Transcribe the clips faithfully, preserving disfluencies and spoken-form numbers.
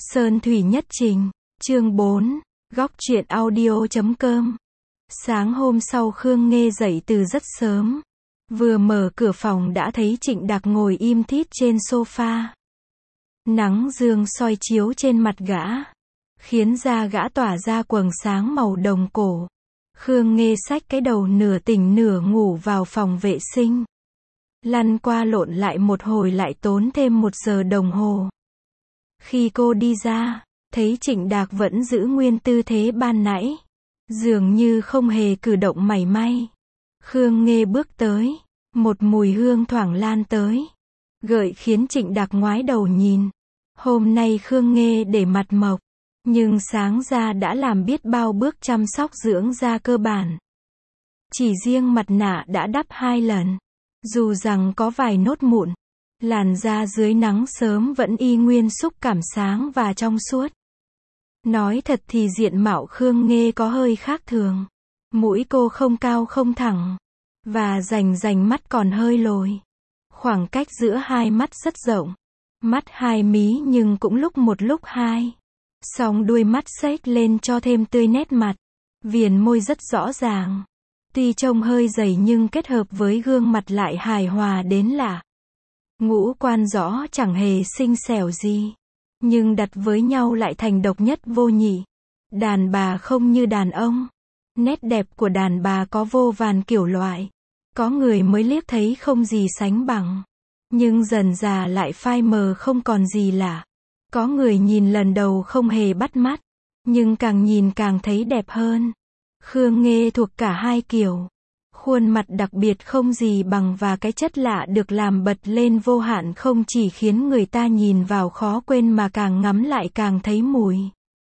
Sơn Thủy Nhất Trình, chương bốn, góc truyện audio chấm com. Sáng hôm sau Khương Nghê dậy từ rất sớm. Vừa mở cửa phòng đã thấy Trịnh Đạc ngồi im thít trên sofa. Nắng dương soi chiếu trên mặt gã, khiến da gã tỏa ra quầng sáng màu đồng cổ. Khương Nghê xách cái đầu nửa tỉnh nửa ngủ vào phòng vệ sinh. Lăn qua lộn lại một hồi lại tốn thêm một giờ đồng hồ. Khi cô đi ra, thấy Trịnh Đạc vẫn giữ nguyên tư thế ban nãy, dường như không hề cử động mảy may. Khương Nghê bước tới, một mùi hương thoảng lan tới, gợi khiến Trịnh Đạc ngoái đầu nhìn. Hôm nay Khương Nghê để mặt mộc, nhưng sáng ra đã làm biết bao bước chăm sóc dưỡng da cơ bản. Chỉ riêng mặt nạ đã đắp hai lần, dù rằng có vài nốt mụn, làn da dưới nắng sớm vẫn y nguyên xúc cảm sáng và trong suốt. Nói thật thì diện mạo Khương Nghê có hơi khác thường. Mũi cô không cao không thẳng, và rành rành mắt còn hơi lồi. Khoảng cách giữa hai mắt rất rộng. Mắt hai mí nhưng cũng lúc một lúc hai. Song đuôi mắt xếch lên cho thêm tươi nét mặt. Viền môi rất rõ ràng. Tuy trông hơi dày nhưng kết hợp với gương mặt lại hài hòa đến lạ. Ngũ quan rõ chẳng hề xinh xẻo gì, nhưng đặt với nhau lại thành độc nhất vô nhị. Đàn bà không như đàn ông. Nét đẹp của đàn bà có vô vàn kiểu loại. Có người mới liếc thấy không gì sánh bằng, nhưng dần dà lại phai mờ không còn gì lạ. Có người nhìn lần đầu không hề bắt mắt, nhưng càng nhìn càng thấy đẹp hơn. Khương Nghê thuộc cả hai kiểu. Khuôn mặt đặc biệt không gì bằng và cái chất lạ được làm bật lên vô hạn không chỉ khiến người ta nhìn vào khó quên mà càng ngắm lại càng thấy mùi.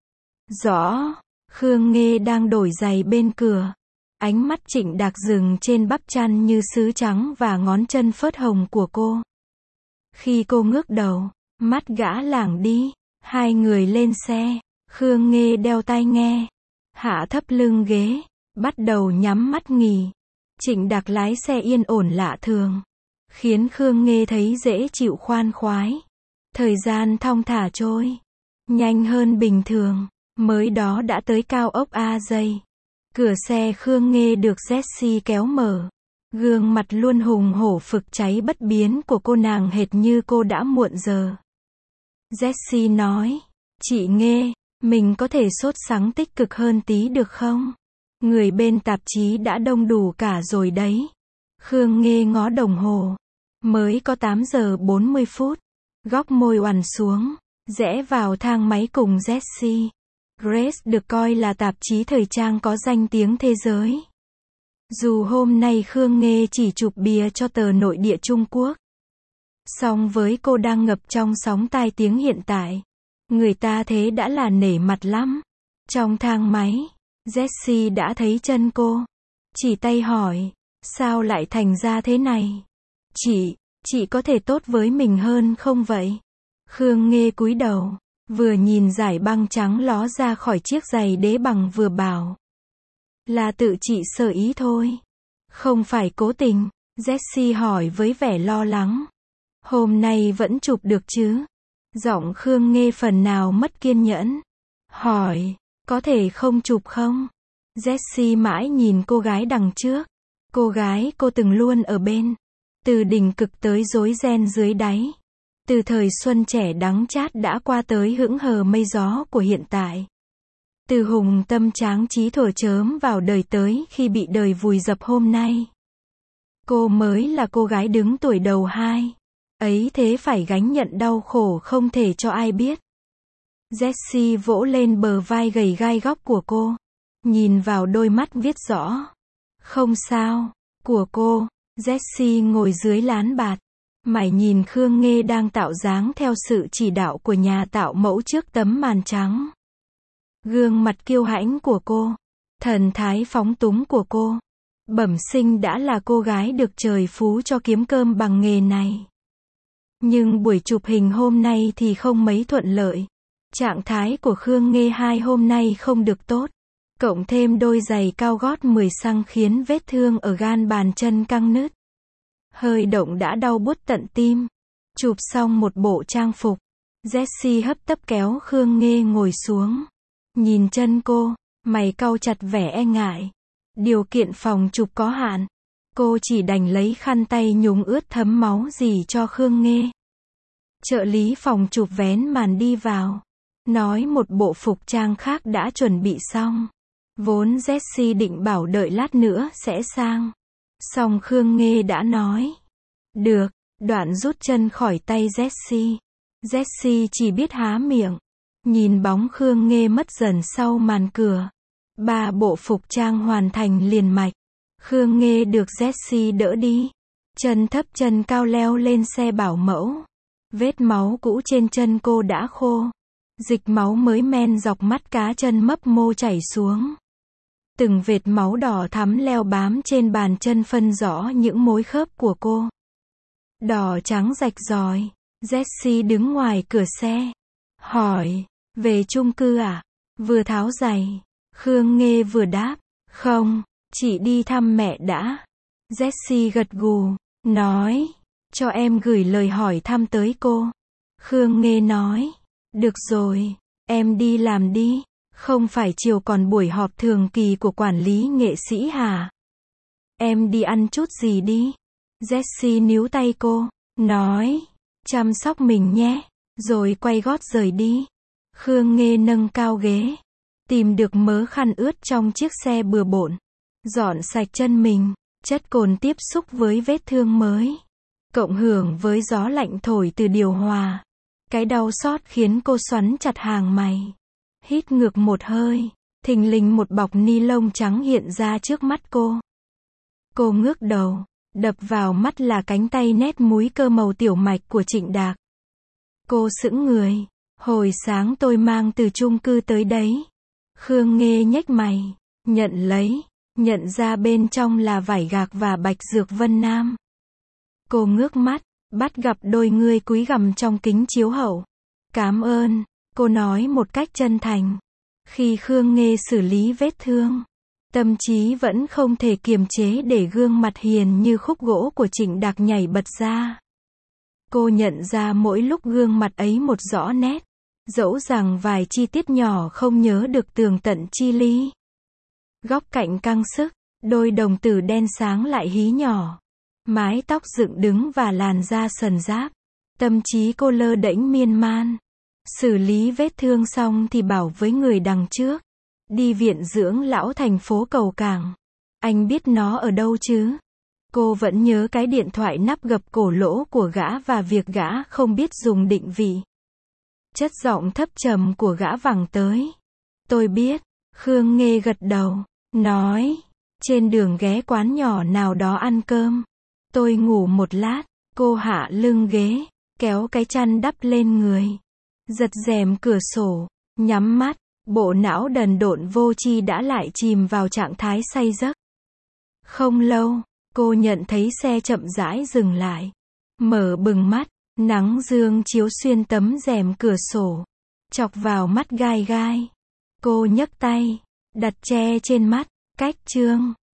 Rõ, Khương Nghê đang đổi giày bên cửa. Ánh mắt Trịnh Đạc dừng trên bắp chân như sứ trắng và ngón chân phớt hồng của cô. Khi cô ngước đầu, mắt gã lảng đi. Hai người lên xe. Khương Nghê đeo tai nghe, hạ thấp lưng ghế, bắt đầu nhắm mắt nghỉ. Trịnh Đạc lái xe yên ổn lạ thường, khiến Khương Nghê thấy dễ chịu khoan khoái. Thời gian thong thả trôi, nhanh hơn bình thường. Mới đó đã tới cao ốc A Dây. Cửa xe Khương Nghê được Jessie kéo mở. Gương mặt luôn hùng hổ phực cháy bất biến của cô nàng hệt như cô đã muộn giờ. Jessie nói, chị Nghê, mình có thể sốt sắng tích cực hơn tí được không? Người bên tạp chí đã đông đủ cả rồi đấy. Khương Nghê ngó đồng hồ. Mới có tám giờ bốn mươi phút. Góc môi oằn xuống, rẽ vào thang máy cùng Jessie. Grace được coi là tạp chí thời trang có danh tiếng thế giới. Dù hôm nay Khương Nghê chỉ chụp bìa cho tờ nội địa Trung Quốc, song với cô đang ngập trong sóng tai tiếng hiện tại, người ta thế đã là nể mặt lắm. Trong thang máy, Jessie đã thấy chân cô, chỉ tay hỏi, sao lại thành ra thế này? Chị, chị có thể tốt với mình hơn không vậy? Khương Nghê cúi đầu, vừa nhìn dải băng trắng ló ra khỏi chiếc giày đế bằng vừa bảo, là tự chị sơ ý thôi, không phải cố tình. Jessie hỏi với vẻ lo lắng, hôm nay vẫn chụp được chứ? Giọng Khương Nghê phần nào mất kiên nhẫn, hỏi, có thể không chụp không? Jessie mãi nhìn cô gái đằng trước. Cô gái cô từng luôn ở bên. Từ đỉnh cực tới rối ren dưới đáy. Từ thời xuân trẻ đắng chát đã qua tới hững hờ mây gió của hiện tại. Từ hùng tâm tráng trí thuở chớm vào đời tới khi bị đời vùi dập hôm nay. Cô mới là cô gái đứng tuổi đầu hai. Ấy thế phải gánh nhận đau khổ không thể cho ai biết. Jessie vỗ lên bờ vai gầy gai góc của cô, nhìn vào đôi mắt viết rõ, không sao, của cô. Jessie ngồi dưới lán bạt, mải nhìn Khương Nghê đang tạo dáng theo sự chỉ đạo của nhà tạo mẫu trước tấm màn trắng. Gương mặt kiêu hãnh của cô, thần thái phóng túng của cô, bẩm sinh đã là cô gái được trời phú cho kiếm cơm bằng nghề này. Nhưng buổi chụp hình hôm nay thì không mấy thuận lợi. Trạng thái của Khương Nghê hai hôm nay không được tốt. Cộng thêm đôi giày cao gót mười xăng khiến vết thương ở gan bàn chân căng nứt. Hơi động đã đau buốt tận tim. Chụp xong một bộ trang phục, Jessie hấp tấp kéo Khương Nghê ngồi xuống. Nhìn chân cô, mày cau chặt vẻ e ngại. Điều kiện phòng chụp có hạn. Cô chỉ đành lấy khăn tay nhúng ướt thấm máu gì cho Khương Nghê. Trợ lý phòng chụp vén màn đi vào. Nói một bộ phục trang khác đã chuẩn bị xong. Vốn Jessie định bảo đợi lát nữa sẽ sang. Song Khương Nghê đã nói. Được, đoạn rút chân khỏi tay Jessie. Jessie chỉ biết há miệng. Nhìn bóng Khương Nghê mất dần sau màn cửa. Ba bộ phục trang hoàn thành liền mạch. Khương Nghê được Jessie đỡ đi. Chân thấp chân cao leo lên xe bảo mẫu. Vết máu cũ trên chân cô đã khô. Dịch máu mới men dọc mắt cá chân mấp mô chảy xuống. Từng vệt máu đỏ thắm leo bám trên bàn chân phân rõ những mối khớp của cô. Đỏ trắng rạch ròi. Jessie đứng ngoài cửa xe. Hỏi, về chung cư à? Vừa tháo giày. Khương Nghê vừa đáp, không, chị đi thăm mẹ đã. Jessie gật gù, nói, cho em gửi lời hỏi thăm tới cô. Khương Nghê nói, được rồi, em đi làm đi. Không phải chiều còn buổi họp thường kỳ của quản lý nghệ sĩ hả? Em đi ăn chút gì đi. Jessie níu tay cô, nói, chăm sóc mình nhé, rồi quay gót rời đi. Khương Nghê nâng cao ghế, tìm được mớ khăn ướt trong chiếc xe bừa bộn, dọn sạch chân mình, chất cồn tiếp xúc với vết thương mới, cộng hưởng với gió lạnh thổi từ điều hòa. Cái đau xót khiến cô xoắn chặt hàng mày. Hít ngược một hơi, thình lình một bọc ni lông trắng hiện ra trước mắt cô. Cô ngước đầu, đập vào mắt là cánh tay nét múi cơ màu tiểu mạch của Trịnh Đạc. Cô sững người, hồi sáng tôi mang từ chung cư tới đấy. Khương Nghê nhếch mày, nhận lấy, nhận ra bên trong là vải gạc và bạch dược Vân Nam. Cô ngước mắt, bắt gặp đôi ngươi cúi gằm trong kính chiếu hậu. Cảm ơn, cô nói một cách chân thành. Khi Khương Nghê xử lý vết thương, tâm trí vẫn không thể kiềm chế để gương mặt hiền như khúc gỗ của Trịnh Đạc nhảy bật ra. Cô nhận ra mỗi lúc gương mặt ấy một rõ nét, dẫu rằng vài chi tiết nhỏ không nhớ được tường tận chi lý. Góc cạnh căng sức, đôi đồng tử đen sáng lại hí nhỏ, mái tóc dựng đứng và làn da sần ráp. Tâm trí cô lơ đễnh miên man. Xử lý vết thương xong thì bảo với người đằng trước, đi viện dưỡng lão thành phố Cầu Cảng. Anh biết nó ở đâu chứ? Cô vẫn nhớ cái điện thoại nắp gập cổ lỗ của gã và việc gã không biết dùng định vị. Chất giọng thấp trầm của gã vẳng tới. Tôi biết. Khương Nghê gật đầu, nói, trên đường ghé quán nhỏ nào đó ăn cơm. Tôi ngủ một lát. Cô hạ lưng ghế, kéo cái chăn đắp lên người, giật rèm cửa sổ, nhắm mắt, bộ não đần độn vô tri đã lại chìm vào trạng thái say giấc. Không lâu, cô nhận thấy xe chậm rãi dừng lại. Mở bừng mắt, nắng dương chiếu xuyên tấm rèm cửa sổ, chọc vào mắt gai gai. Cô nhấc tay, đặt che trên mắt, cách chương.